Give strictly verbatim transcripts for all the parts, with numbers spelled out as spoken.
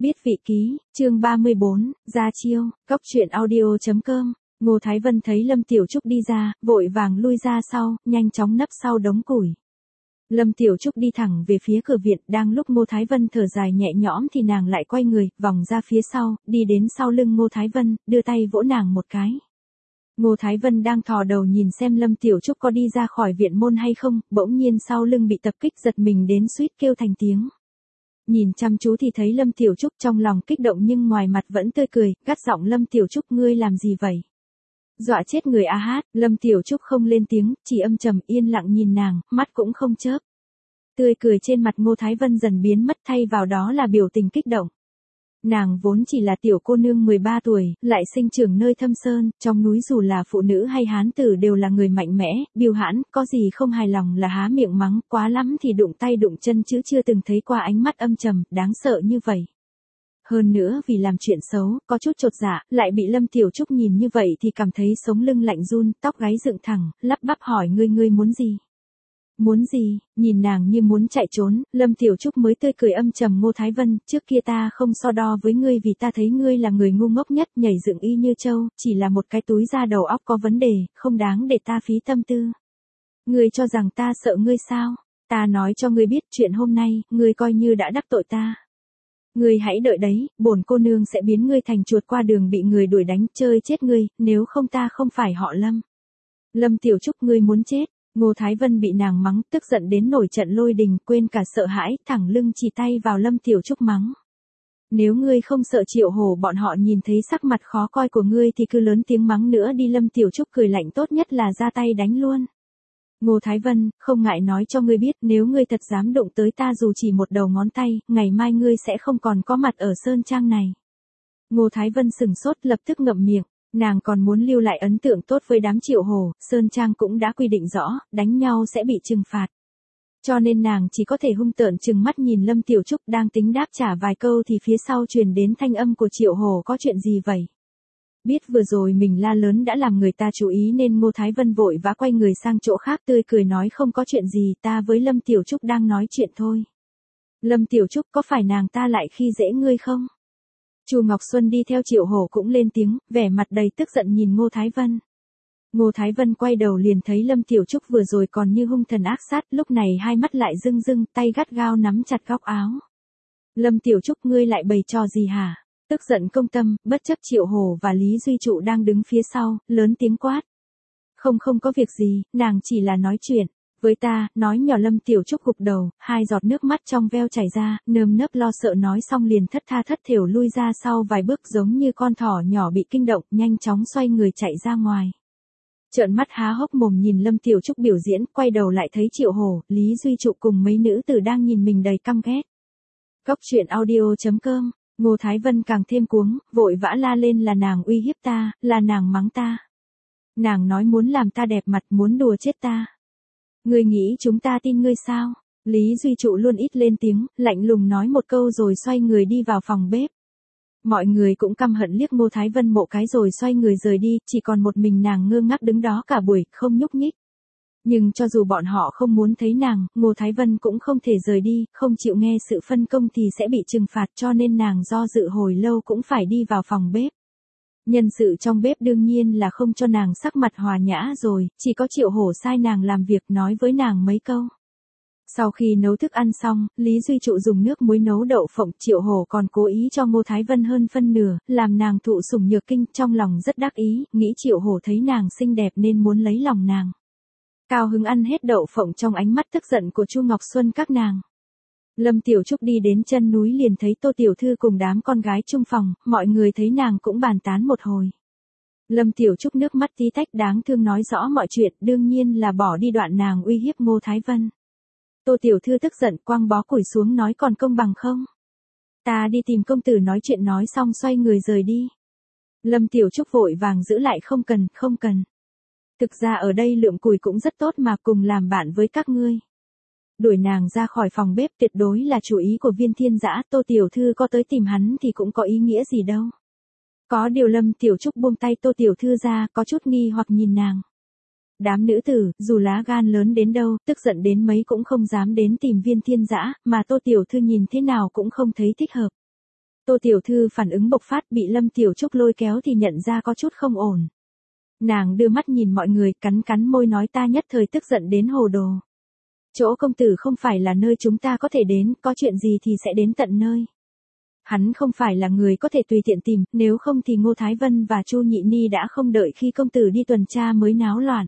Biết vị ký, chương ba mươi bốn, ra chiêu, cóc truyện audio.com. Ngô Thái Vân thấy Lâm Tiểu Trúc đi ra, vội vàng lui ra sau, nhanh chóng nấp sau đống củi. Lâm Tiểu Trúc đi thẳng về phía cửa viện, đang lúc Ngô Thái Vân thở dài nhẹ nhõm thì nàng lại quay người, vòng ra phía sau, đi đến sau lưng Ngô Thái Vân, đưa tay vỗ nàng một cái. Ngô Thái Vân đang thò đầu nhìn xem Lâm Tiểu Trúc có đi ra khỏi viện môn hay không, bỗng nhiên sau lưng bị tập kích giật mình đến suýt kêu thành tiếng. Nhìn chăm chú thì thấy Lâm Tiểu Trúc trong lòng kích động nhưng ngoài mặt vẫn tươi cười, gắt giọng Lâm Tiểu Trúc ngươi làm gì vậy? Dọa chết người a hát, Lâm Tiểu Trúc không lên tiếng, chỉ âm trầm yên lặng nhìn nàng, mắt cũng không chớp. Tươi cười trên mặt Ngô Thái Vân dần biến mất thay vào đó là biểu tình kích động. Nàng vốn chỉ là tiểu cô nương mười ba tuổi, lại sinh trưởng nơi thâm sơn, trong núi dù là phụ nữ hay hán tử đều là người mạnh mẽ, biêu hãn, có gì không hài lòng là há miệng mắng, quá lắm thì đụng tay đụng chân chứ chưa từng thấy qua ánh mắt âm trầm, đáng sợ như vậy. Hơn nữa vì làm chuyện xấu, có chút chột dạ, lại bị Lâm Tiểu Trúc nhìn như vậy thì cảm thấy sống lưng lạnh run, tóc gáy dựng thẳng, lắp bắp hỏi ngươi ngươi muốn gì? Muốn gì? Nhìn nàng như muốn chạy trốn, Lâm Tiểu Trúc mới tươi cười âm trầm Ngô Thái Vân, trước kia ta không so đo với ngươi vì ta thấy ngươi là người ngu ngốc nhất, nhảy dựng y như trâu, chỉ là một cái túi da đầu óc có vấn đề, không đáng để ta phí tâm tư. Ngươi cho rằng ta sợ ngươi sao? Ta nói cho ngươi biết chuyện hôm nay, ngươi coi như đã đắc tội ta. Ngươi hãy đợi đấy, bổn cô nương sẽ biến ngươi thành chuột qua đường bị người đuổi đánh, chơi chết ngươi, nếu không ta không phải họ Lâm. Lâm Tiểu Trúc ngươi muốn chết. Ngô Thái Vân bị nàng mắng, tức giận đến nổi trận lôi đình, quên cả sợ hãi, thẳng lưng chỉ tay vào Lâm Tiểu Trúc mắng. Nếu ngươi không sợ Triệu Hổ bọn họ nhìn thấy sắc mặt khó coi của ngươi thì cứ lớn tiếng mắng nữa đi. Lâm Tiểu Trúc cười lạnh tốt nhất là ra tay đánh luôn. Ngô Thái Vân, không ngại nói cho ngươi biết, nếu ngươi thật dám đụng tới ta dù chỉ một đầu ngón tay, ngày mai ngươi sẽ không còn có mặt ở Sơn Trang này. Ngô Thái Vân sừng sốt lập tức ngậm miệng. Nàng còn muốn lưu lại ấn tượng tốt với đám Triệu Hổ, Sơn Trang cũng đã quy định rõ, đánh nhau sẽ bị trừng phạt. Cho nên nàng chỉ có thể hung tợn trừng mắt nhìn Lâm Tiểu Trúc đang tính đáp trả vài câu thì phía sau truyền đến thanh âm của Triệu Hổ có chuyện gì vậy? Biết vừa rồi mình la lớn đã làm người ta chú ý nên Ngô Thái Vân vội vã quay người sang chỗ khác tươi cười nói không có chuyện gì ta với Lâm Tiểu Trúc đang nói chuyện thôi. Lâm Tiểu Trúc có phải nàng ta lại khi dễ ngươi không? Chu Ngọc Xuân đi theo Triệu Hổ cũng lên tiếng, vẻ mặt đầy tức giận nhìn Ngô Thái Vân. Ngô Thái Vân quay đầu liền thấy Lâm Tiểu Trúc vừa rồi còn như hung thần ác sát, lúc này hai mắt lại rưng rưng, tay gắt gao nắm chặt góc áo. Lâm Tiểu Trúc ngươi lại bày trò gì hả? Tức giận công tâm, bất chấp Triệu Hổ và Lý Duy Trụ đang đứng phía sau, lớn tiếng quát. Không không có việc gì, nàng chỉ là nói chuyện. Với ta, nói nhỏ Lâm Tiểu Trúc gục đầu, hai giọt nước mắt trong veo chảy ra, nơm nớp lo sợ nói xong liền thất tha thất thểu lui ra sau vài bước giống như con thỏ nhỏ bị kinh động, nhanh chóng xoay người chạy ra ngoài. Trợn mắt há hốc mồm nhìn Lâm Tiểu Trúc biểu diễn, quay đầu lại thấy Triệu Hổ, Lý Duy Trụ cùng mấy nữ tử đang nhìn mình đầy căm ghét. Cóc truyện audio.com, Ngô Thái Vân càng thêm cuống, vội vã la lên là nàng uy hiếp ta, là nàng mắng ta. Nàng nói muốn làm ta đẹp mặt, muốn đùa chết ta. Ngươi nghĩ chúng ta tin ngươi sao? Lý Duy Trụ luôn ít lên tiếng, lạnh lùng nói một câu rồi xoay người đi vào phòng bếp. Mọi người cũng căm hận liếc Ngô Thái Vân một cái rồi xoay người rời đi, chỉ còn một mình nàng ngơ ngác đứng đó cả buổi, không nhúc nhích. Nhưng cho dù bọn họ không muốn thấy nàng, Ngô Thái Vân cũng không thể rời đi, không chịu nghe sự phân công thì sẽ bị trừng phạt cho nên nàng do dự hồi lâu cũng phải đi vào phòng bếp. Nhân sự trong bếp đương nhiên là không cho nàng sắc mặt hòa nhã rồi, chỉ có Triệu Hổ sai nàng làm việc nói với nàng mấy câu. Sau khi nấu thức ăn xong, Lý Duy Trụ dùng nước muối nấu đậu phộng, Triệu Hổ còn cố ý cho Ngô Thái Vân hơn phân nửa, làm nàng thụ sủng nhược kinh, trong lòng rất đắc ý, nghĩ Triệu Hổ thấy nàng xinh đẹp nên muốn lấy lòng nàng. Cao hứng ăn hết đậu phộng trong ánh mắt tức giận của Chu Ngọc Xuân các nàng. Lâm Tiểu Trúc đi đến chân núi liền thấy Tô Tiểu Thư cùng đám con gái chung phòng, mọi người thấy nàng cũng bàn tán một hồi. Lâm Tiểu Trúc nước mắt tí tách đáng thương nói rõ mọi chuyện, đương nhiên là bỏ đi đoạn nàng uy hiếp Ngô Thái Vân. Tô Tiểu Thư tức giận quăng bó củi xuống nói còn công bằng không? Ta đi tìm công tử nói chuyện nói xong xoay người rời đi. Lâm Tiểu Trúc vội vàng giữ lại không cần, không cần. Thực ra ở đây lượm củi cũng rất tốt mà cùng làm bạn với các ngươi. Đuổi nàng ra khỏi phòng bếp tuyệt đối là chủ ý của Viên Thiên Dã, Tô Tiểu Thư có tới tìm hắn thì cũng có ý nghĩa gì đâu. Có điều Lâm Tiểu Trúc buông tay Tô Tiểu Thư ra, có chút nghi hoặc nhìn nàng. Đám nữ tử, dù lá gan lớn đến đâu, tức giận đến mấy cũng không dám đến tìm Viên Thiên Dã, mà Tô Tiểu Thư nhìn thế nào cũng không thấy thích hợp. Tô Tiểu Thư phản ứng bộc phát bị Lâm Tiểu Trúc lôi kéo thì nhận ra có chút không ổn. Nàng đưa mắt nhìn mọi người, cắn cắn môi nói ta nhất thời tức giận đến hồ đồ. Chỗ công tử không phải là nơi chúng ta có thể đến, có chuyện gì thì sẽ đến tận nơi. Hắn không phải là người có thể tùy tiện tìm, nếu không thì Ngô Thái Vân và Chu Nhị Ni đã không đợi khi công tử đi tuần tra mới náo loạn.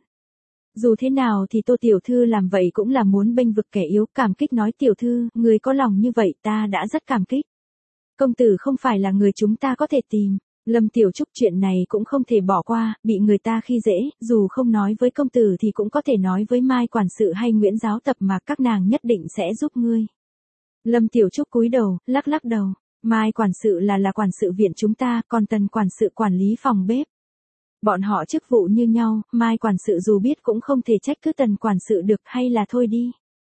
Dù thế nào thì Tô Tiểu Thư làm vậy cũng là muốn bênh vực kẻ yếu, cảm kích nói Tiểu Thư, người có lòng như vậy ta đã rất cảm kích. Công tử không phải là người chúng ta có thể tìm. Lâm Tiểu Trúc chuyện này cũng không thể bỏ qua, bị người ta khi dễ, dù không nói với công tử thì cũng có thể nói với Mai quản sự hay Nguyễn giáo tập mà các nàng nhất định sẽ giúp ngươi. Lâm Tiểu Trúc cúi đầu, lắc lắc đầu, Mai quản sự là là quản sự viện chúng ta, còn Tần quản sự quản lý phòng bếp. Bọn họ chức vụ như nhau, Mai quản sự dù biết cũng không thể trách cứ Tần quản sự được, hay là thôi đi.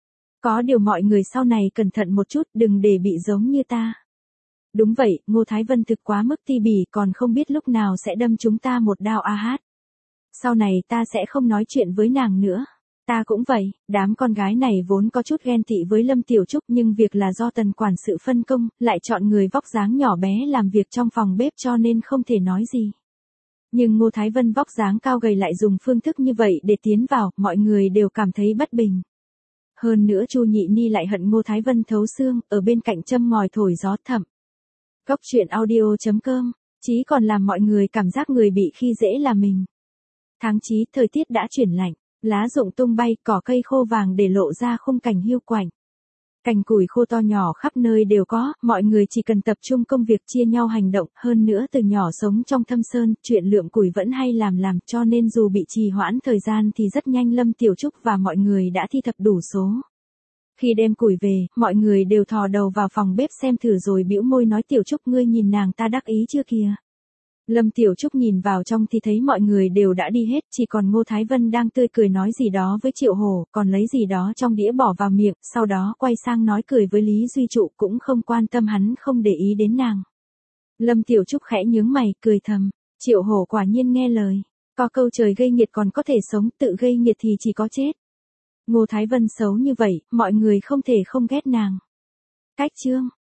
Có điều mọi người sau này cẩn thận một chút, đừng để bị giống như ta. Đúng vậy, Ngô Thái Vân thực quá mức ti bỉ, còn không biết lúc nào sẽ đâm chúng ta một đao a hát. Sau này ta sẽ không nói chuyện với nàng nữa. Ta cũng vậy, đám con gái này vốn có chút ghen tị với Lâm Tiểu Trúc nhưng việc là do Tần quản sự phân công, lại chọn người vóc dáng nhỏ bé làm việc trong phòng bếp cho nên không thể nói gì. Nhưng Ngô Thái Vân vóc dáng cao gầy lại dùng phương thức như vậy để tiến vào, mọi người đều cảm thấy bất bình. Hơn nữa Chu Nhị Ni lại hận Ngô Thái Vân thấu xương, ở bên cạnh châm ngòi thổi gió thầm. Cốc truyện audio chấm com, chí còn làm mọi người cảm giác người bị khi dễ là mình. Tháng chí, thời tiết đã chuyển lạnh, lá rụng tung bay, cỏ cây khô vàng để lộ ra khung cảnh hiu quạnh. Cành củi khô to nhỏ khắp nơi đều có, mọi người chỉ cần tập trung công việc chia nhau hành động, hơn nữa từ nhỏ sống trong thâm sơn, chuyện lượm củi vẫn hay làm làm, cho nên dù bị trì hoãn thời gian thì rất nhanh Lâm Tiểu Trúc và mọi người đã thi thập đủ số. Khi đem củi về, mọi người đều thò đầu vào phòng bếp xem thử rồi bĩu môi nói Tiểu Trúc ngươi nhìn nàng ta đắc ý chưa kìa. Lâm Tiểu Trúc nhìn vào trong thì thấy mọi người đều đã đi hết, chỉ còn Ngô Thái Vân đang tươi cười nói gì đó với Triệu Hổ, còn lấy gì đó trong đĩa bỏ vào miệng, sau đó quay sang nói cười với Lý Duy Trụ cũng không quan tâm hắn không để ý đến nàng. Lâm Tiểu Trúc khẽ nhướng mày, cười thầm, Triệu Hổ quả nhiên nghe lời, có câu trời gây nghiệt còn có thể sống, tự gây nghiệt thì chỉ có chết. Ngô Thái Vân xấu như vậy, mọi người không thể không ghét nàng. Cách chương